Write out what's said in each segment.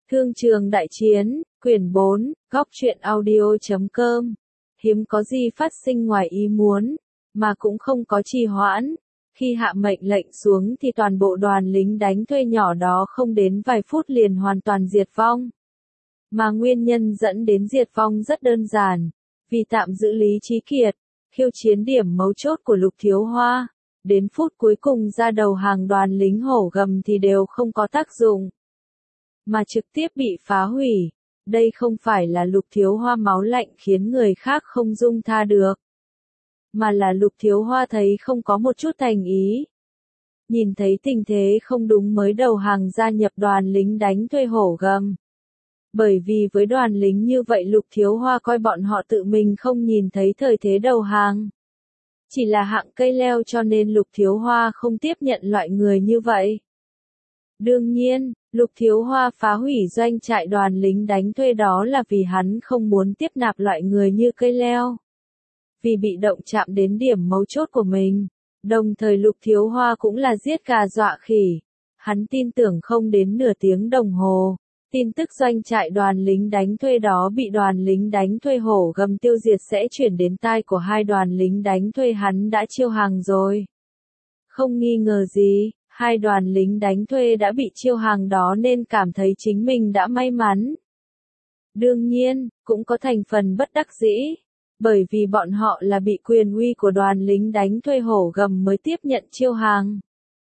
Thương trường đại chiến, quyển 4, góc truyện audio.com. Hiếm có gì phát sinh ngoài ý muốn, mà cũng không có trì hoãn. Khi hạ mệnh lệnh xuống thì toàn bộ đoàn lính đánh thuê nhỏ đó không đến vài phút liền hoàn toàn diệt vong. Mà nguyên nhân dẫn đến diệt vong rất đơn giản, vì tạm giữ Lý Trí Kiệt, khiêu chiến điểm mấu chốt của Lục Thiếu Hoa. Đến phút cuối cùng ra đầu hàng đoàn lính hổ gầm thì đều không có tác dụng, mà trực tiếp bị phá hủy. Đây không phải là Lục Thiếu Hoa máu lạnh khiến người khác không dung tha được, mà là Lục Thiếu Hoa thấy không có một chút thành ý. Nhìn thấy tình thế không đúng mới đầu hàng gia nhập đoàn lính đánh thuê hổ gầm. Bởi vì với đoàn lính như vậy Lục Thiếu Hoa coi bọn họ tự mình không nhìn thấy thời thế đầu hàng. Chỉ là hạng cây leo cho nên Lục Thiếu Hoa không tiếp nhận loại người như vậy. Đương nhiên, Lục Thiếu Hoa phá hủy doanh trại đoàn lính đánh thuê đó là vì hắn không muốn tiếp nạp loại người như cây leo. Vì bị động chạm đến điểm mấu chốt của mình, đồng thời Lục Thiếu Hoa cũng là giết gà dọa khỉ. Hắn tin tưởng không đến nửa tiếng đồng hồ, tin tức doanh trại đoàn lính đánh thuê đó bị đoàn lính đánh thuê hổ gầm tiêu diệt sẽ chuyển đến tai của hai đoàn lính đánh thuê hắn đã chiêu hàng rồi. Không nghi ngờ gì, hai đoàn lính đánh thuê đã bị chiêu hàng đó nên cảm thấy chính mình đã may mắn. Đương nhiên, cũng có thành phần bất đắc dĩ, bởi vì bọn họ là bị quyền uy của đoàn lính đánh thuê hổ gầm mới tiếp nhận chiêu hàng.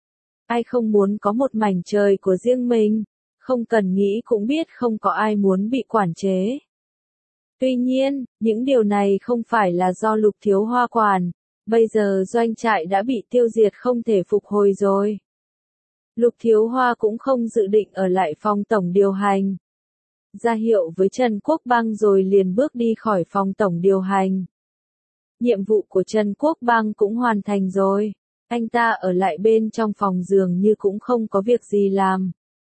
Ai không muốn có một mảnh trời của riêng mình, không cần nghĩ cũng biết không có ai muốn bị quản chế. Tuy nhiên, những điều này không phải là do Lục Thiếu Hoa quản, bây giờ doanh trại đã bị tiêu diệt không thể phục hồi rồi. Lục Thiếu Hoa cũng không dự định ở lại phòng tổng điều hành. Ra hiệu với Trần Quốc Bang rồi liền bước đi khỏi phòng tổng điều hành. Nhiệm vụ của Trần Quốc Bang cũng hoàn thành rồi, anh ta ở lại bên trong phòng dường như cũng không có việc gì làm.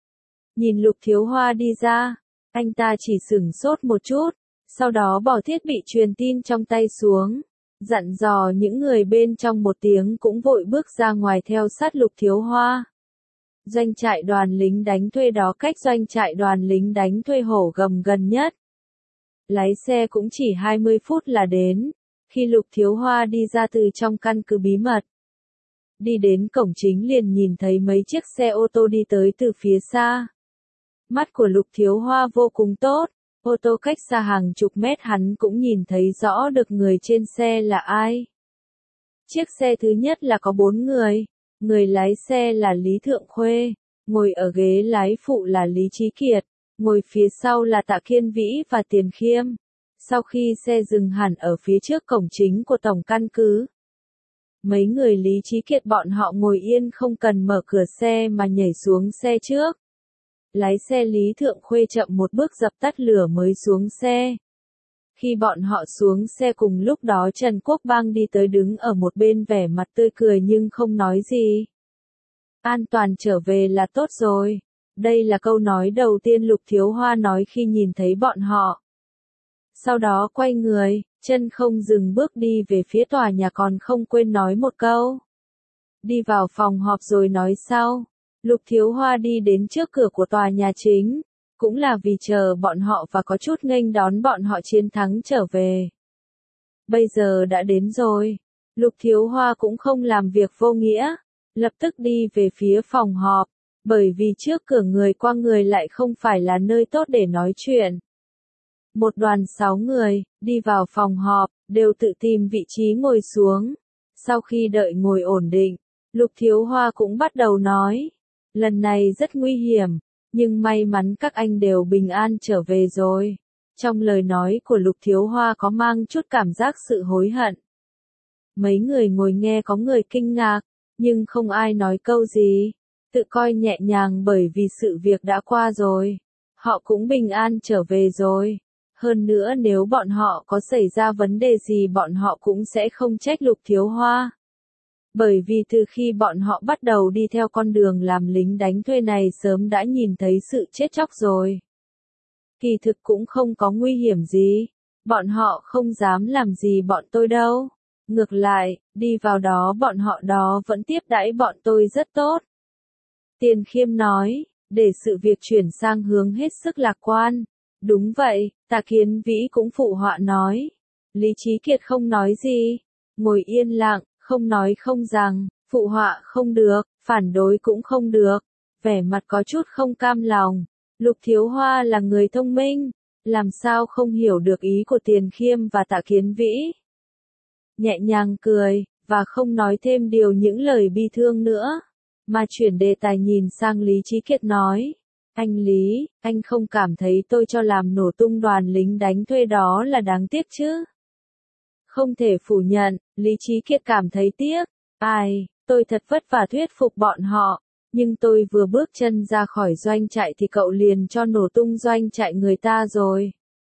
Nhìn Lục Thiếu Hoa đi ra, anh ta chỉ sửng sốt một chút, sau đó bỏ thiết bị truyền tin trong tay xuống, dặn dò những người bên trong một tiếng cũng vội bước ra ngoài theo sát Lục Thiếu Hoa. Doanh trại đoàn lính đánh thuê đó cách doanh trại đoàn lính đánh thuê hổ gầm gần nhất. Lái xe cũng chỉ 20 phút là đến, khi Lục Thiếu Hoa đi ra từ trong căn cứ bí mật. Đi đến cổng chính liền nhìn thấy mấy chiếc xe ô tô đi tới từ phía xa. Mắt của Lục Thiếu Hoa vô cùng tốt, ô tô cách xa hàng chục mét hắn cũng nhìn thấy rõ được người trên xe là ai. Chiếc xe thứ nhất là có 4 người. Người lái xe là Lý Thượng Khuê, ngồi ở ghế lái phụ là Lý Trí Kiệt, ngồi phía sau là Tạ Kiên Vĩ và Tiền Khiêm. Sau khi xe dừng hẳn ở phía trước cổng chính của tổng căn cứ, mấy người Lý Trí Kiệt bọn họ ngồi yên không cần mở cửa xe mà nhảy xuống xe trước. Lái xe Lý Thượng Khuê chậm một bước dập tắt lửa mới xuống xe. Khi bọn họ xuống xe cùng lúc đó Trần Quốc Bang đi tới đứng ở một bên vẻ mặt tươi cười nhưng không nói gì. An toàn trở về là tốt rồi. Đây là câu nói đầu tiên Lục Thiếu Hoa nói khi nhìn thấy bọn họ. Sau đó quay người, chân không dừng bước đi về phía tòa nhà còn không quên nói một câu. Đi vào phòng họp rồi nói sau. Lục Thiếu Hoa đi đến trước cửa của tòa nhà chính. Cũng là vì chờ bọn họ và có chút nghênh đón bọn họ chiến thắng trở về. Bây giờ đã đến rồi. Lục Thiếu Hoa cũng không làm việc vô nghĩa. Lập tức đi về phía phòng họp. Bởi vì trước cửa người qua người lại không phải là nơi tốt để nói chuyện. Một đoàn 6 người, đi vào phòng họp, đều tự tìm vị trí ngồi xuống. Sau khi đợi ngồi ổn định, Lục Thiếu Hoa cũng bắt đầu nói. Lần này rất nguy hiểm. Nhưng may mắn các anh đều bình an trở về rồi. Trong lời nói của Lục Thiếu Hoa có mang chút cảm giác sự hối hận. Mấy người ngồi nghe có người kinh ngạc, nhưng không ai nói câu gì. Tự coi nhẹ nhàng bởi vì sự việc đã qua rồi. Họ cũng bình an trở về rồi. Hơn nữa nếu bọn họ có xảy ra vấn đề gì bọn họ cũng sẽ không trách Lục Thiếu Hoa. Bởi vì từ khi bọn họ bắt đầu đi theo con đường làm lính đánh thuê này sớm đã nhìn thấy sự chết chóc rồi. Kỳ thực cũng không có nguy hiểm gì. Bọn họ không dám làm gì bọn tôi đâu. Ngược lại, đi vào đó bọn họ đó vẫn tiếp đãi bọn tôi rất tốt. Tiền Khiêm nói, để sự việc chuyển sang hướng hết sức lạc quan. Đúng vậy, Tạ Kiến Vĩ cũng phụ họa nói. Lý Chí Kiệt không nói gì, ngồi yên lặng, không nói không rằng, phụ họa không được, phản đối cũng không được, vẻ mặt có chút không cam lòng. Lục Thiếu Hoa là người thông minh, làm sao không hiểu được ý của Tiền Khiêm và Tạ Kiến Vĩ. Nhẹ nhàng cười, và không nói thêm những lời bi thương nữa, mà chuyển đề tài nhìn sang Lý Chí Kiệt nói. Anh Lý, anh không cảm thấy tôi cho làm nổ tung đoàn lính đánh thuê đó là đáng tiếc chứ? Không thể phủ nhận, Lý Chí Kiệt cảm thấy tiếc. Ai, tôi thật vất vả thuyết phục bọn họ, nhưng tôi vừa bước chân ra khỏi doanh trại thì cậu liền cho nổ tung doanh trại người ta rồi.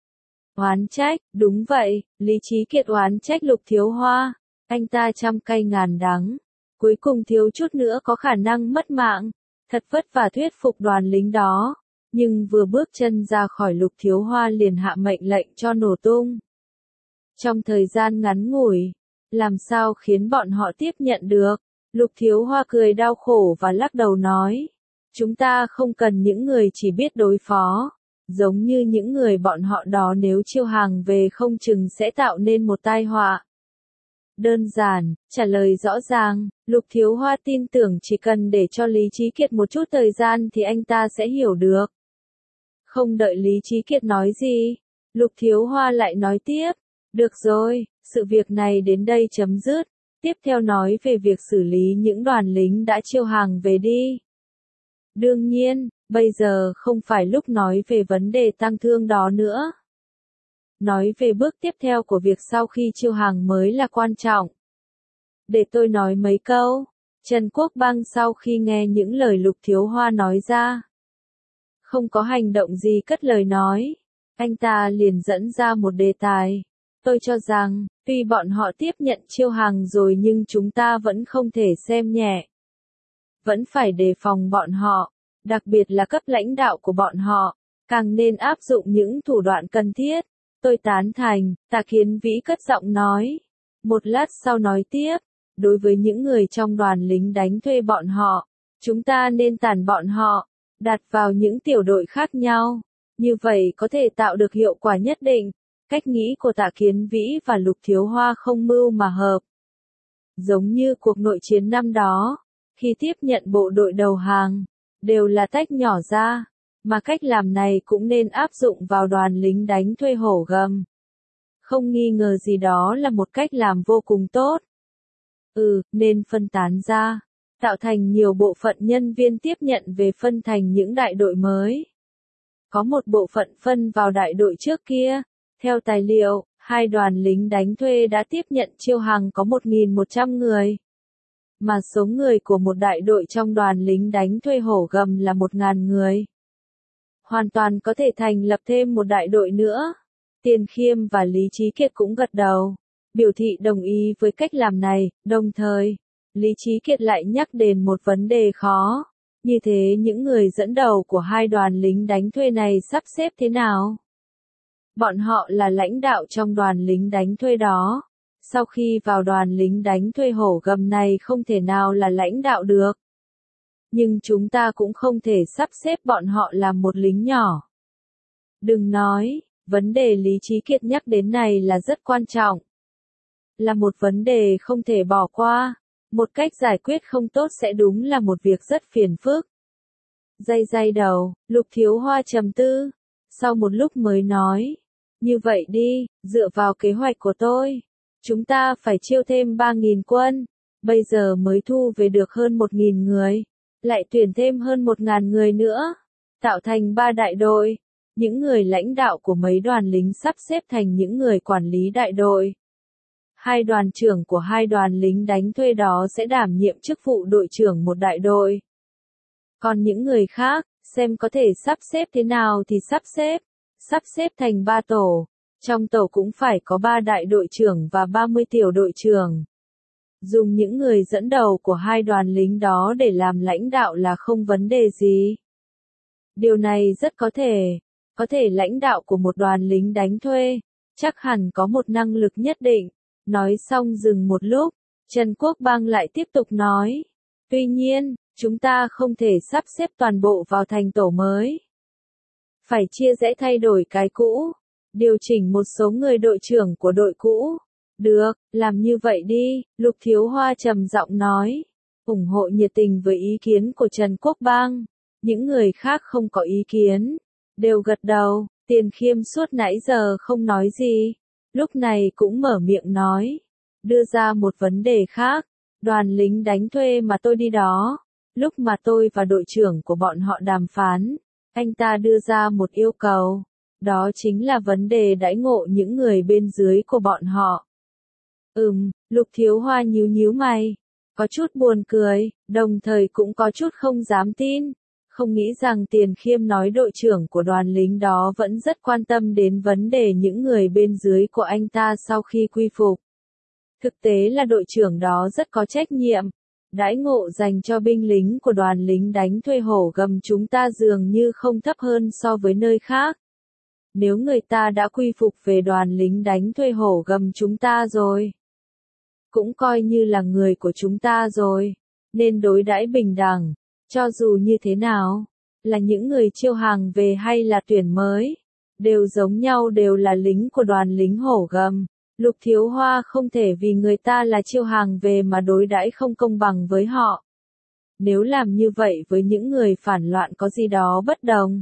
Oán trách, đúng vậy, Lý Chí Kiệt oán trách Lục Thiếu Hoa, anh ta trăm cay ngàn đắng, cuối cùng thiếu chút nữa có khả năng mất mạng, thật vất vả thuyết phục đoàn lính đó, nhưng vừa bước chân ra khỏi Lục Thiếu Hoa liền hạ mệnh lệnh cho nổ tung. Trong thời gian ngắn ngủi, làm sao khiến bọn họ tiếp nhận được? Lục Thiếu Hoa cười đau khổ và lắc đầu nói, chúng ta không cần những người chỉ biết đối phó, giống như những người bọn họ đó, nếu chiêu hàng về không chừng sẽ tạo nên một tai họa. Đơn giản, trả lời rõ ràng, Lục Thiếu Hoa tin tưởng chỉ cần để cho Lý Chí Kiệt một chút thời gian thì anh ta sẽ hiểu được. Không đợi Lý Chí Kiệt nói gì, Lục Thiếu Hoa lại nói tiếp, được rồi, sự việc này đến đây chấm dứt, tiếp theo nói về việc xử lý những đoàn lính đã chiêu hàng về đi. Đương nhiên, bây giờ không phải lúc nói về vấn đề tăng thương đó nữa. Nói về bước tiếp theo của việc sau khi chiêu hàng mới là quan trọng. Để tôi nói mấy câu. Trần Quốc Băng sau khi nghe những lời Lục Thiếu Hoa nói ra, không có hành động gì cất lời nói, anh ta liền dẫn ra một đề tài. Tôi cho rằng, tuy bọn họ tiếp nhận chiêu hàng rồi nhưng chúng ta vẫn không thể xem nhẹ. Vẫn phải đề phòng bọn họ, đặc biệt là cấp lãnh đạo của bọn họ, càng nên áp dụng những thủ đoạn cần thiết. Tôi tán thành, Tạ Kiến Vĩ cất giọng nói. Một lát sau nói tiếp, đối với những người trong đoàn lính đánh thuê bọn họ, chúng ta nên tản bọn họ, đặt vào những tiểu đội khác nhau. Như vậy có thể tạo được hiệu quả nhất định. Cách nghĩ của Tạ Kiến Vĩ và Lục Thiếu Hoa không mưu mà hợp. Giống như cuộc nội chiến năm đó, khi tiếp nhận bộ đội đầu hàng, đều là tách nhỏ ra, mà cách làm này cũng nên áp dụng vào đoàn lính đánh thuê Hổ Gầm. Không nghi ngờ gì đó là một cách làm vô cùng tốt. Nên phân tán ra, tạo thành nhiều bộ phận nhân viên tiếp nhận về phân thành những đại đội mới. Có một bộ phận phân vào đại đội trước kia. Theo tài liệu, hai đoàn lính đánh thuê đã tiếp nhận chiêu hàng có 1.100 người. Mà số người của một đại đội trong đoàn lính đánh thuê Hổ Gầm là 1.000 người. Hoàn toàn có thể thành lập thêm một đại đội nữa. Tiền Khiêm và Lý Chí Kiệt cũng gật đầu, biểu thị đồng ý với cách làm này, đồng thời, Lý Chí Kiệt lại nhắc đến một vấn đề khó. Như thế những người dẫn đầu của hai đoàn lính đánh thuê này sắp xếp thế nào? Bọn họ là lãnh đạo trong đoàn lính đánh thuê đó. Sau khi vào đoàn lính đánh thuê Hổ Gầm này không thể nào là lãnh đạo được. Nhưng chúng ta cũng không thể sắp xếp bọn họ làm một lính nhỏ. Đừng nói, vấn đề Lý Chí Kiệt nhắc đến này là rất quan trọng. Là một vấn đề không thể bỏ qua. Một cách giải quyết không tốt sẽ đúng là một việc rất phiền phức. Day đầu, Lục Thiếu Hoa trầm tư. Sau một lúc mới nói. Như vậy đi, dựa vào kế hoạch của tôi, chúng ta phải chiêu thêm 3.000 quân, bây giờ mới thu về được hơn 1.000 người, lại tuyển thêm hơn 1.000 người nữa, tạo thành 3 đại đội. Những người lãnh đạo của mấy đoàn lính sắp xếp thành những người quản lý đại đội. Hai đoàn trưởng của hai đoàn lính đánh thuê đó sẽ đảm nhiệm chức vụ đội trưởng một đại đội. Còn những người khác, xem có thể sắp xếp thế nào thì sắp xếp thành 3 tổ. Trong tổ cũng phải có 3 đại đội trưởng và 30 tiểu đội trưởng. Dùng những người dẫn đầu của hai đoàn lính đó để làm lãnh đạo là không vấn đề gì. Điều này rất có thể lãnh đạo của một đoàn lính đánh thuê, chắc hẳn có một năng lực nhất định. Nói xong dừng một lúc, Trần Quốc Bang lại tiếp tục nói. Tuy nhiên, Chúng ta không thể sắp xếp toàn bộ vào thành tổ mới. Phải chia rẽ thay đổi cái cũ, điều chỉnh một số người đội trưởng của đội cũ. Được, làm như vậy đi, Lục Thiếu Hoa trầm giọng nói. Ủng hộ nhiệt tình với ý kiến của Trần Quốc Bang. Những người khác không có ý kiến, đều gật đầu. Tiền Khiêm suốt nãy giờ không nói gì, lúc này cũng mở miệng nói, đưa ra một vấn đề khác. Đoàn lính đánh thuê mà tôi đi đó, lúc mà tôi và đội trưởng của bọn họ đàm phán, anh ta đưa ra một yêu cầu, đó chính là vấn đề đãi ngộ những người bên dưới của bọn họ. Lục Thiếu Hoa nhíu nhíu mày, có chút buồn cười, đồng thời cũng có chút không dám tin. Không nghĩ rằng Tiền Khiêm nói đội trưởng của đoàn lính đó vẫn rất quan tâm đến vấn đề những người bên dưới của anh ta sau khi quy phục. Thực tế là đội trưởng đó rất có trách nhiệm. Đãi ngộ dành cho binh lính của đoàn lính đánh thuê Hổ Gầm chúng ta dường như không thấp hơn so với nơi khác. Nếu người ta đã quy phục về đoàn lính đánh thuê Hổ Gầm chúng ta rồi, cũng coi như là người của chúng ta rồi, nên đối đãi bình đẳng. Cho dù như thế nào, là những người chiêu hàng về hay là tuyển mới, đều giống nhau, đều là lính của đoàn lính Hổ Gầm. Lục Thiếu Hoa không thể vì người ta là chiêu hàng về mà đối đãi không công bằng với họ. Nếu làm như vậy với những người phản loạn có gì đó bất đồng.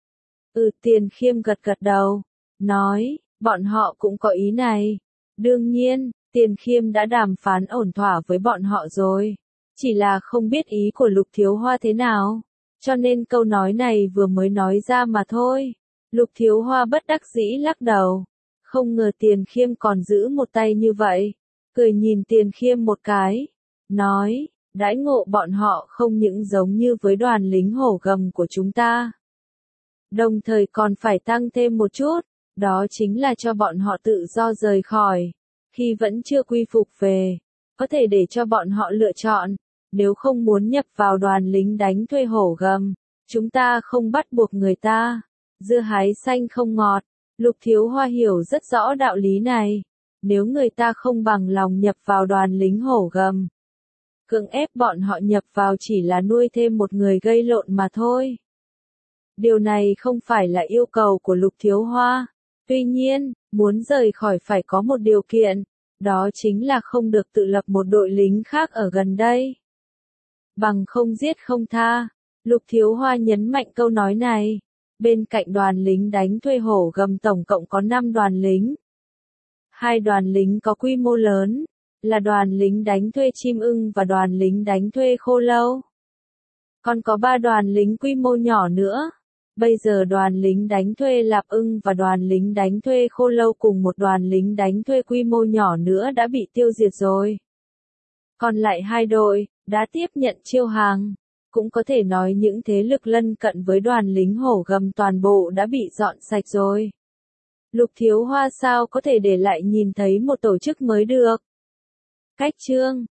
Tiền Khiêm gật gật đầu, nói, bọn họ cũng có ý này. Đương nhiên, Tiền Khiêm đã đàm phán ổn thỏa với bọn họ rồi. Chỉ là không biết ý của Lục Thiếu Hoa thế nào, cho nên câu nói này vừa mới nói ra mà thôi. Lục Thiếu Hoa bất đắc dĩ lắc đầu, không ngờ Tiền Khiêm còn giữ một tay như vậy, cười nhìn Tiền Khiêm một cái, nói, đãi ngộ bọn họ không những giống như với đoàn lính Hổ Gầm của chúng ta, đồng thời còn phải tăng thêm một chút, đó chính là cho bọn họ tự do rời khỏi, khi vẫn chưa quy phục về, có thể để cho bọn họ lựa chọn. Nếu không muốn nhập vào đoàn lính đánh thuê Hổ Gầm, chúng ta không bắt buộc người ta. Dưa hái xanh không ngọt. Lục Thiếu Hoa hiểu rất rõ đạo lý này. Nếu người ta không bằng lòng nhập vào đoàn lính Hổ Gầm, cưỡng ép bọn họ nhập vào chỉ là nuôi thêm một người gây lộn mà thôi. Điều này không phải là yêu cầu của Lục Thiếu Hoa. Tuy nhiên, muốn rời khỏi phải có một điều kiện, đó chính là không được tự lập một đội lính khác ở gần đây. Bằng không giết không tha. Lục Thiếu Hoa nhấn mạnh câu nói này. Bên cạnh đoàn lính đánh thuê Hổ Gầm tổng cộng có 5 đoàn lính. 2 đoàn lính có quy mô lớn, là đoàn lính đánh thuê Chim Ưng và đoàn lính đánh thuê Khô Lâu. Còn có 3 đoàn lính quy mô nhỏ nữa. Bây giờ đoàn lính đánh thuê Lạp Ưng và đoàn lính đánh thuê Khô Lâu cùng một đoàn lính đánh thuê quy mô nhỏ nữa đã bị tiêu diệt rồi. Còn lại 2 đội, đã tiếp nhận chiêu hàng. Cũng có thể nói những thế lực lân cận với đoàn lính Hổ Gầm toàn bộ đã bị dọn sạch rồi. Lục Thiếu Hoa sao có thể để lại nhìn thấy một tổ chức mới được. Cách chương